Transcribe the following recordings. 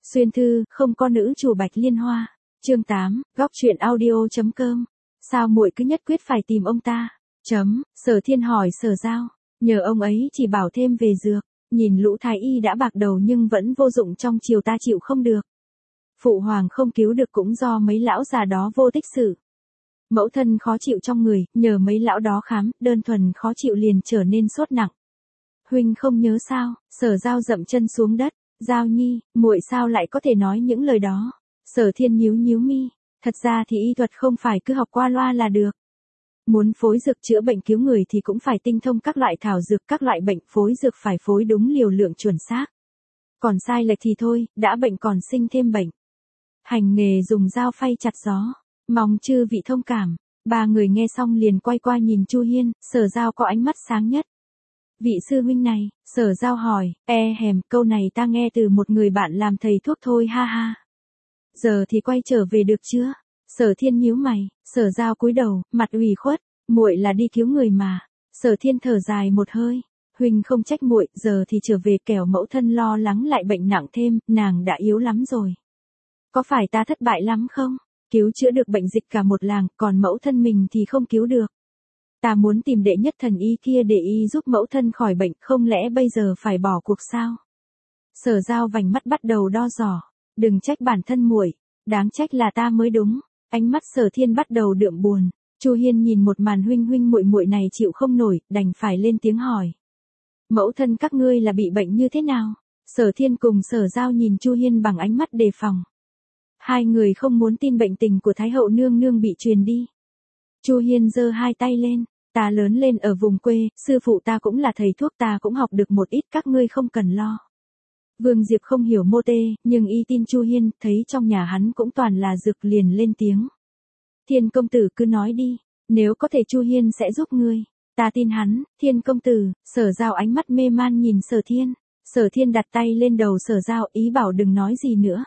Xuyên thư, không có nữ chủ Bạch Liên Hoa. Chương 8, góc truyện audio.com. Sao muội cứ nhất quyết phải tìm ông ta? Sở Thiên hỏi Sở Giao, nhờ ông ấy chỉ bảo thêm về dược, nhìn Lũ Thái Y đã bạc đầu nhưng vẫn vô dụng trong chiều ta chịu không được. Phụ hoàng không cứu được cũng do mấy lão già đó vô tích sự. Mẫu thân khó chịu trong người, nhờ mấy lão đó khám, đơn thuần khó chịu liền trở nên sốt nặng. Huynh không nhớ sao? Sở Giao dậm chân xuống đất. Giao Nhi, muội sao lại có thể nói những lời đó? Sở Thiên nhíu nhíu mi, thật ra thì y thuật không phải cứ học qua loa là được. Muốn phối dược chữa bệnh cứu người thì cũng phải tinh thông các loại thảo dược, các loại bệnh phối dược phải phối đúng liều lượng chuẩn xác. Còn sai lệch thì thôi, đã bệnh còn sinh thêm bệnh. Hành nghề dùng dao phay chặt gió, mong chư vị thông cảm. Ba người nghe xong liền quay qua nhìn Chu Hiên, Sở Giao có ánh mắt sáng nhất. Vị sư huynh này, Sở Giao hỏi, câu này ta nghe từ một người bạn làm thầy thuốc thôi ha ha. Giờ thì quay trở về được chưa? Sở Thiên nhíu mày, Sở Giao cúi đầu, mặt ủy khuất, muội là đi cứu người mà. Sở Thiên thở dài một hơi, huynh không trách muội, giờ thì trở về kẻo mẫu thân lo lắng lại bệnh nặng thêm, nàng đã yếu lắm rồi. Có phải ta thất bại lắm không? Cứu chữa được bệnh dịch cả một làng, còn mẫu thân mình thì không cứu được. Ta muốn tìm đệ nhất thần y kia để y giúp mẫu thân khỏi bệnh, không lẽ bây giờ phải bỏ cuộc sao? Sở Giao vành mắt bắt đầu đo giỏ, đừng trách bản thân muội, đáng trách là ta mới đúng. Ánh mắt Sở Thiên bắt đầu đượm buồn. Chu Hiên nhìn một màn huynh huynh muội muội này chịu không nổi, đành phải lên tiếng hỏi. Mẫu thân các ngươi là bị bệnh như thế nào? Sở Thiên cùng Sở Giao nhìn Chu Hiên bằng ánh mắt đề phòng. Hai người không muốn tin bệnh tình của Thái hậu nương nương bị truyền đi. Chu Hiên giơ hai tay lên. Ta lớn lên ở vùng quê, sư phụ ta cũng là thầy thuốc, ta cũng học được một ít, các ngươi không cần lo. Vương Diệp không hiểu mô tê, nhưng y tin Chu Hiên, thấy trong nhà hắn cũng toàn là dược liền lên tiếng. Thiên công tử cứ nói đi, nếu có thể Chu Hiên sẽ giúp ngươi. Ta tin hắn, Thiên công tử. Sở Giao ánh mắt mê man nhìn Sở Thiên. Sở Thiên đặt tay lên đầu Sở Giao, ý bảo đừng nói gì nữa.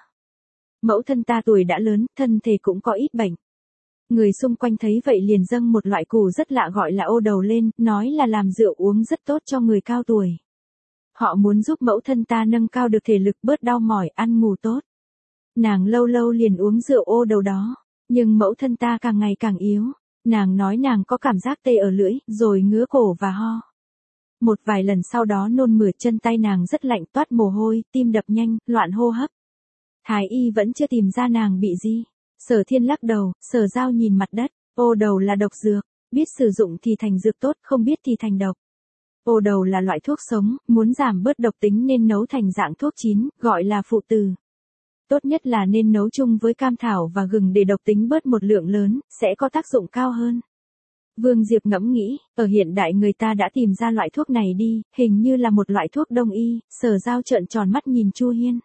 Mẫu thân ta tuổi đã lớn, thân thể cũng có ít bệnh. Người xung quanh thấy vậy liền dâng một loại củ rất lạ gọi là ô đầu lên, nói là làm rượu uống rất tốt cho người cao tuổi. Họ muốn giúp mẫu thân ta nâng cao được thể lực, bớt đau mỏi, ăn ngủ tốt. Nàng lâu lâu liền uống rượu ô đầu đó, nhưng mẫu thân ta càng ngày càng yếu. Nàng nói nàng có cảm giác tê ở lưỡi, rồi ngứa cổ và ho. Một vài lần sau đó nôn mửa, chân tay nàng rất lạnh, toát mồ hôi, tim đập nhanh, loạn hô hấp. Thái y vẫn chưa tìm ra nàng bị gì. Sở Thiên lắc đầu, Sở Giao nhìn mặt đất, ô đầu là độc dược, biết sử dụng thì thành dược tốt, không biết thì thành độc. Ô đầu là loại thuốc sống, muốn giảm bớt độc tính nên nấu thành dạng thuốc chín, gọi là phụ từ. Tốt nhất là nên nấu chung với cam thảo và gừng để độc tính bớt một lượng lớn, sẽ có tác dụng cao hơn. Vương Diệp ngẫm nghĩ, ở hiện đại người ta đã tìm ra loại thuốc này đi, hình như là một loại thuốc đông y. Sở Giao trợn tròn mắt nhìn Chu Hiên.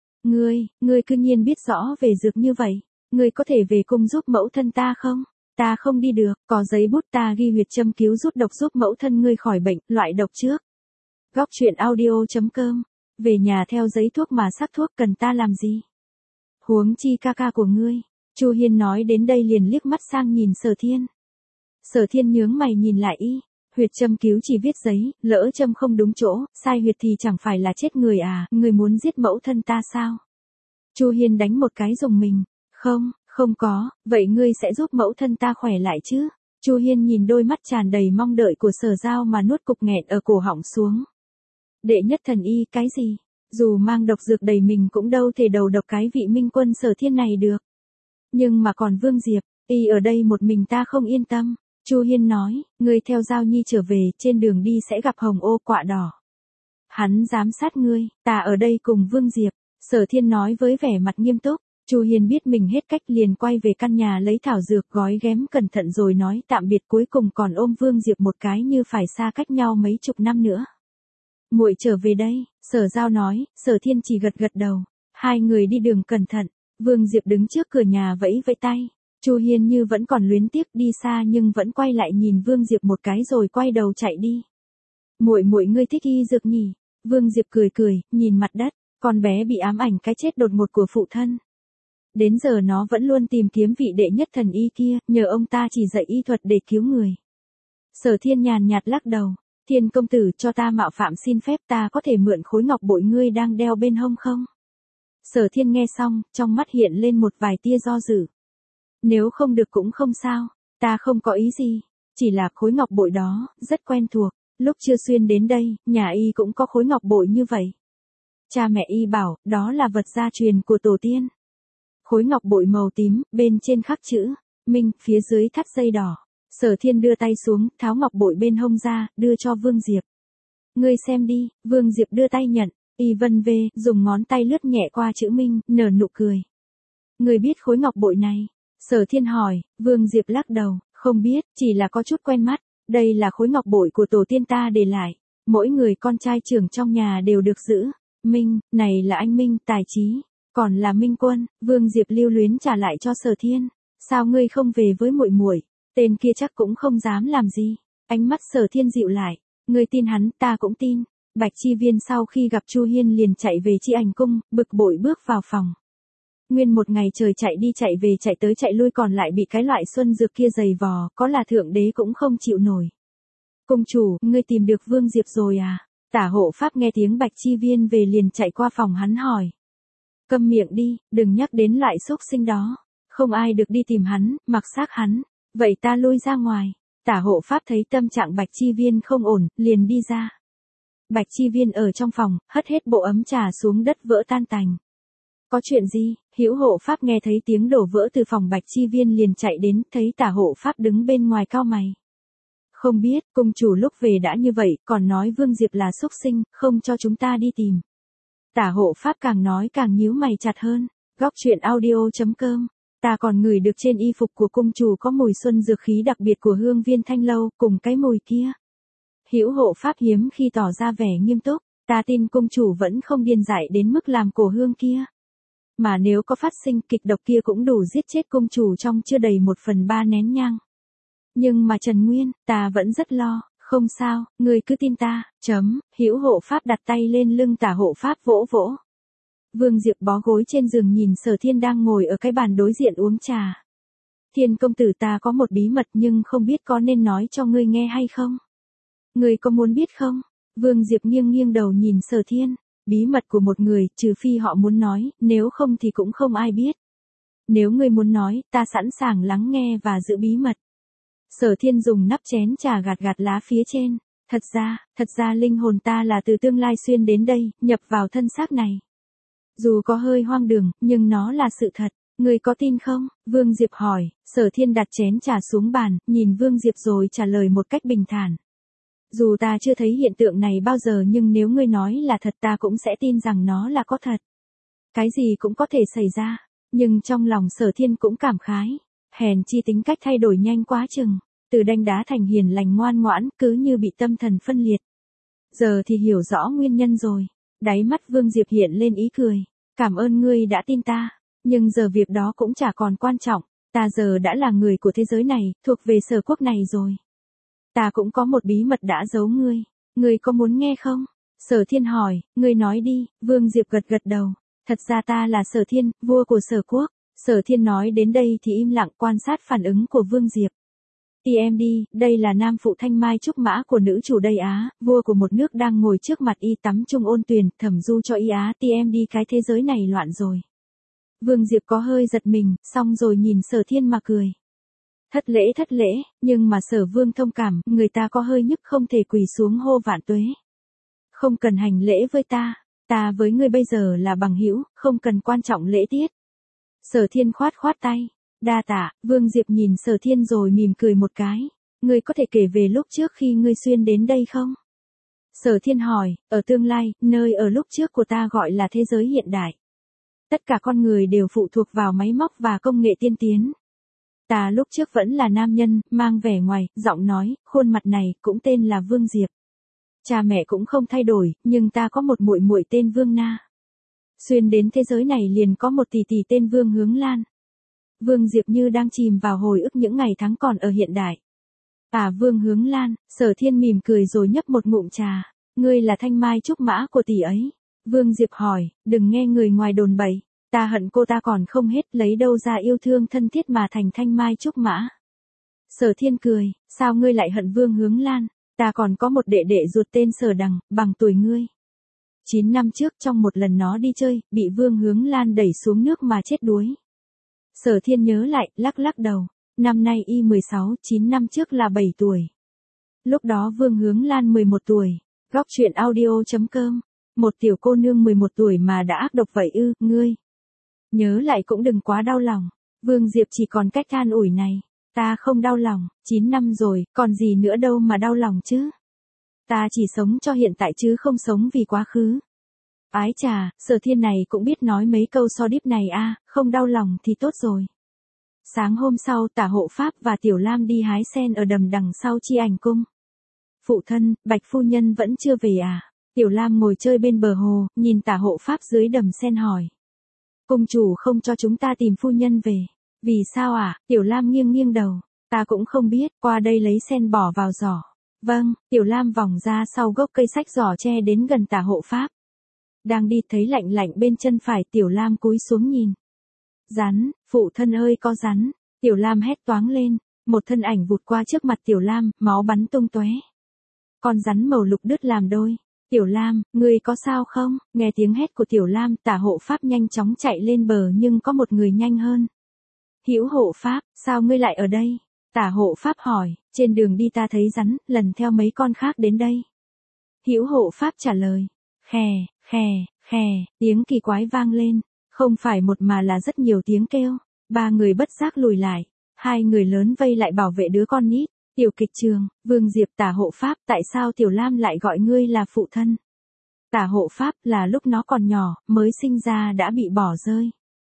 Ngươi cư nhiên biết rõ về dược như vậy. Ngươi có thể về cung giúp mẫu thân ta không? Ta không đi được, có giấy bút ta ghi huyệt châm cứu rút độc giúp mẫu thân ngươi khỏi bệnh, loại độc trước. Góc truyện audio.com. Về nhà theo giấy thuốc mà sắc thuốc cần ta làm gì? Huống chi ca ca của ngươi. Chu Hiên nói đến đây liền liếc mắt sang nhìn Sở Thiên. Sở Thiên nhướng mày nhìn lại y. Huyệt châm cứu chỉ viết giấy, lỡ châm không đúng chỗ, sai huyệt thì chẳng phải là chết người à, ngươi muốn giết mẫu thân ta sao? Chu Hiên đánh một cái rùng mình. Không có, vậy ngươi sẽ giúp mẫu thân ta khỏe lại chứ? Chu Hiên nhìn đôi mắt tràn đầy mong đợi của Sở Giao mà nuốt cục nghẹn ở cổ họng xuống. Đệ nhất thần y cái gì? Dù mang độc dược đầy mình cũng đâu thể đầu độc cái vị minh quân Sở Thiên này được. Nhưng mà còn Vương Diệp, y ở đây một mình ta không yên tâm. Chu Hiên nói, ngươi theo Giao Nhi trở về, trên đường đi sẽ gặp hồng ô quạ đỏ. Hắn giám sát ngươi, ta ở đây cùng Vương Diệp. Sở Thiên nói với vẻ mặt nghiêm túc. Chu Hiên biết mình hết cách liền quay về căn nhà lấy thảo dược gói ghém cẩn thận rồi nói tạm biệt, cuối cùng còn ôm Vương Diệp một cái như phải xa cách nhau mấy chục năm nữa. Muội trở về đây, Sở Giao nói. Sở Thiên chỉ gật gật đầu. Hai người đi đường cẩn thận. Vương Diệp đứng trước cửa nhà vẫy vẫy tay. Chu Hiên như vẫn còn luyến tiếc, đi xa nhưng vẫn quay lại nhìn Vương Diệp một cái rồi quay đầu chạy đi. Muội ngươi thích y dược nhỉ? Vương Diệp cười, nhìn mặt đất. Con bé bị ám ảnh cái chết đột ngột của phụ thân. Đến giờ nó vẫn luôn tìm kiếm vị đệ nhất thần y kia, nhờ ông ta chỉ dạy y thuật để cứu người. Sở Thiên nhàn nhạt lắc đầu. Thiên công tử, cho ta mạo phạm xin phép, ta có thể mượn khối ngọc bội ngươi đang đeo bên hông không? Sở Thiên nghe xong, trong mắt hiện lên một vài tia do dự. Nếu không được cũng không sao, ta không có ý gì, chỉ là khối ngọc bội đó, rất quen thuộc, lúc chưa xuyên đến đây, nhà y cũng có khối ngọc bội như vậy. Cha mẹ y bảo, đó là vật gia truyền của tổ tiên. Khối ngọc bội màu tím, bên trên khắc chữ, Minh, phía dưới thắt dây đỏ. Sở Thiên đưa tay xuống, tháo ngọc bội bên hông ra, đưa cho Vương Diệp. Ngươi xem đi, Vương Diệp đưa tay nhận, y vân vê, dùng ngón tay lướt nhẹ qua chữ Minh, nở nụ cười. Ngươi biết khối ngọc bội này? Sở Thiên hỏi, Vương Diệp lắc đầu, không biết, chỉ là có chút quen mắt, đây là khối ngọc bội của tổ tiên ta để lại, mỗi người con trai trưởng trong nhà đều được giữ. Minh, này là anh Minh, tài trí, còn là Minh Quân, Vương Diệp lưu luyến trả lại cho Sở Thiên. Sao ngươi không về với muội muội? Tên kia chắc cũng không dám làm gì. Ánh mắt Sở Thiên dịu lại, ngươi tin hắn, ta cũng tin. Bạch Chi Viên sau khi gặp Chu Hiên liền chạy về Chi Ảnh cung, bực bội bước vào phòng. Nguyên một ngày trời chạy đi chạy về chạy tới chạy lui còn lại bị cái loại xuân dược kia giày vò, có là thượng đế cũng không chịu nổi. Công chủ, ngươi tìm được Vương Diệp rồi à? Tả hộ pháp nghe tiếng Bạch Chi Viên về liền chạy qua phòng hắn hỏi. Câm miệng đi, đừng nhắc đến loại xúc sinh đó. Không ai được đi tìm hắn, mặc xác hắn. Vậy ta lui ra ngoài. Tả hộ pháp thấy tâm trạng Bạch Chi Viên không ổn, liền đi ra. Bạch Chi Viên ở trong phòng, hất hết bộ ấm trà xuống đất vỡ tan tành. Có chuyện gì? Hữu hộ pháp nghe thấy tiếng đổ vỡ từ phòng Bạch Chi Viên liền chạy đến, thấy tả hộ pháp đứng bên ngoài cau mày. Không biết, cung chủ lúc về đã như vậy, còn nói Vương Diệp là xúc sinh, không cho chúng ta đi tìm. Tả hộ pháp càng nói càng nhíu mày chặt hơn. Góc truyện audio.com. Ta còn ngửi được trên y phục của cung chủ có mùi xuân dược khí đặc biệt của hương viên thanh lâu, cùng cái mùi kia. Hữu hộ pháp hiếm khi tỏ ra vẻ nghiêm túc, ta tin cung chủ vẫn không điên dại đến mức làm cổ hương kia. Mà nếu có phát sinh kịch độc kia cũng đủ giết chết cung chủ trong chưa đầy 1/3 nén nhang. Nhưng mà Trần Nguyên, ta vẫn rất lo, không sao, ngươi cứ tin ta, Hữu hộ pháp đặt tay lên lưng tả hộ pháp vỗ vỗ. Vương Diệp bó gối trên giường nhìn Sở Thiên đang ngồi ở cái bàn đối diện uống trà. Thiên công tử, ta có một bí mật nhưng không biết có nên nói cho ngươi nghe hay không? Ngươi có muốn biết không? Vương Diệp nghiêng nghiêng đầu nhìn Sở Thiên. Bí mật của một người, trừ phi họ muốn nói, nếu không thì cũng không ai biết. Nếu ngươi muốn nói, ta sẵn sàng lắng nghe và giữ bí mật. Sở Thiên dùng nắp chén trà gạt gạt lá phía trên. Thật ra linh hồn ta là từ tương lai xuyên đến đây, nhập vào thân xác này. Dù có hơi hoang đường, nhưng nó là sự thật. Ngươi có tin không? Vương Diệp hỏi. Sở Thiên đặt chén trà xuống bàn, nhìn Vương Diệp rồi trả lời một cách bình thản. Dù ta chưa thấy hiện tượng này bao giờ nhưng nếu ngươi nói là thật ta cũng sẽ tin rằng nó là có thật. Cái gì cũng có thể xảy ra. Nhưng trong lòng Sở Thiên cũng cảm khái. Hèn chi tính cách thay đổi nhanh quá chừng. Từ đanh đá thành hiền lành ngoan ngoãn, cứ như bị tâm thần phân liệt. Giờ thì hiểu rõ nguyên nhân rồi. Đáy mắt Vương Diệp hiện lên ý cười. Cảm ơn ngươi đã tin ta. Nhưng giờ việc đó cũng chả còn quan trọng. Ta giờ đã là người của thế giới này, thuộc về Sở quốc này rồi. Ta cũng có một bí mật đã giấu ngươi. Ngươi có muốn nghe không? Sở Thiên hỏi, ngươi nói đi. Vương Diệp gật gật đầu. Thật ra ta là Sở Thiên, vua của Sở quốc. Sở Thiên nói đến đây thì im lặng quan sát phản ứng của Vương Diệp. TMD, đây là nam phụ thanh mai trúc mã của nữ chủ Đây Á, vua của một nước đang ngồi trước mặt y tắm chung ôn tuyền, thẩm du cho y Á. TMD, cái thế giới này loạn rồi. Vương Diệp có hơi giật mình, xong rồi nhìn Sở Thiên mà cười. Thất lễ, nhưng mà Sở Vương thông cảm, người ta có hơi nhức không thể quỳ xuống hô vạn tuế. Không cần hành lễ với ta với ngươi bây giờ là bằng hữu, không cần quan trọng lễ tiết. Sở Thiên khoát tay. Đa tạ. Vương Diệp nhìn Sở Thiên rồi mỉm cười một cái. Ngươi có thể kể về lúc trước khi ngươi xuyên đến đây không? Sở Thiên hỏi, ở tương lai, nơi ở lúc trước của ta gọi là thế giới hiện đại. Tất cả con người đều phụ thuộc vào máy móc và công nghệ tiên tiến. Ta lúc trước vẫn là nam nhân, mang vẻ ngoài, giọng nói, khuôn mặt này, cũng tên là Vương Diệp. Cha mẹ cũng không thay đổi, nhưng ta có một muội muội tên Vương Na. Xuyên đến thế giới này liền có một tỷ tỷ tên Vương Hướng Lan. Vương Diệp như đang chìm vào hồi ức những ngày tháng còn ở hiện đại. À, Vương Hướng Lan. Sở Thiên mỉm cười rồi nhấp một ngụm trà. Ngươi là thanh mai trúc mã của tỷ ấy. Vương Diệp hỏi, đừng nghe người ngoài đồn bậy. Ta hận cô ta còn không hết, lấy đâu ra yêu thương thân thiết mà thành thanh mai trúc mã. Sở Thiên cười, sao ngươi lại hận Vương Hướng Lan? Ta còn có một đệ đệ ruột tên Sở Đằng, bằng tuổi ngươi. 9 năm trước trong một lần nó đi chơi, bị Vương Hướng Lan đẩy xuống nước mà chết đuối. Sở Thiên nhớ lại, lắc lắc đầu. Năm nay y 16, 9 năm trước là 7 tuổi. Lúc đó Vương Hướng Lan 11 tuổi. Góc truyện audio.com. Một tiểu cô nương 11 tuổi mà đã ác độc vậy ư, ngươi. Nhớ lại cũng đừng quá đau lòng. Vương Diệp chỉ còn cách an ủi này. Ta không đau lòng, 9 năm rồi, còn gì nữa đâu mà đau lòng chứ. Ta chỉ sống cho hiện tại chứ không sống vì quá khứ. Ái chà, Sở Thiên này cũng biết nói mấy câu so đíp này a, không đau lòng thì tốt rồi. Sáng hôm sau Tả Hộ Pháp và Tiểu Lam đi hái sen ở đầm đằng sau Chi Ảnh Cung. Phụ thân, Bạch phu nhân vẫn chưa về à? Tiểu Lam ngồi chơi bên bờ hồ, nhìn Tả Hộ Pháp dưới đầm sen hỏi. Cung chủ không cho chúng ta tìm phu nhân về. Vì sao à? Tiểu Lam nghiêng nghiêng đầu. Ta cũng không biết, qua đây lấy sen bỏ vào giỏ. Vâng, Tiểu Lam vòng ra sau gốc cây sách giỏ tre đến gần Tả Hộ Pháp. Đang đi thấy lạnh lạnh bên chân phải, Tiểu Lam cúi xuống nhìn. Rắn, phụ thân ơi có rắn. Tiểu Lam hét toáng lên, một thân ảnh vụt qua trước mặt Tiểu Lam, máu bắn tung tóe. Con rắn màu lục đứt làm đôi. Tiểu Lam, ngươi có sao không? Nghe tiếng hét của Tiểu Lam, Tả Hộ Pháp nhanh chóng chạy lên bờ nhưng có một người nhanh hơn. Hữu Hộ Pháp, sao ngươi lại ở đây? Tả Hộ Pháp hỏi, trên đường đi ta thấy rắn, lần theo mấy con khác đến đây. Hữu Hộ Pháp trả lời, khè, khè, khè, tiếng kỳ quái vang lên, không phải một mà là rất nhiều tiếng kêu. Ba người bất giác lùi lại, hai người lớn vây lại bảo vệ đứa con nít. Tiểu kịch trường, Vương Diệp, Tả Hộ Pháp, tại sao Tiểu Lam lại gọi ngươi là phụ thân? Tả Hộ Pháp, là lúc nó còn nhỏ, mới sinh ra đã bị bỏ rơi.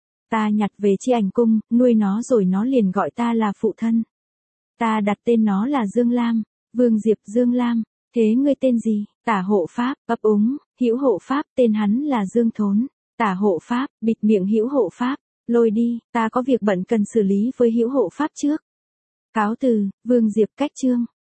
Ta nhặt về Chi Ảnh Cung, nuôi nó rồi nó liền gọi ta là phụ thân. Ta đặt tên nó là Dương Lam. Vương Diệp, Dương Lam, thế ngươi tên gì? Tả Hộ Pháp, ấp úng. Hữu Hộ Pháp, tên hắn là Dương Thốn. Tả Hộ Pháp, bịt miệng Hữu Hộ Pháp, lôi đi, ta có việc bận cần xử lý với Hữu Hộ Pháp trước. Cáo từ, Vương Diệp cách chương.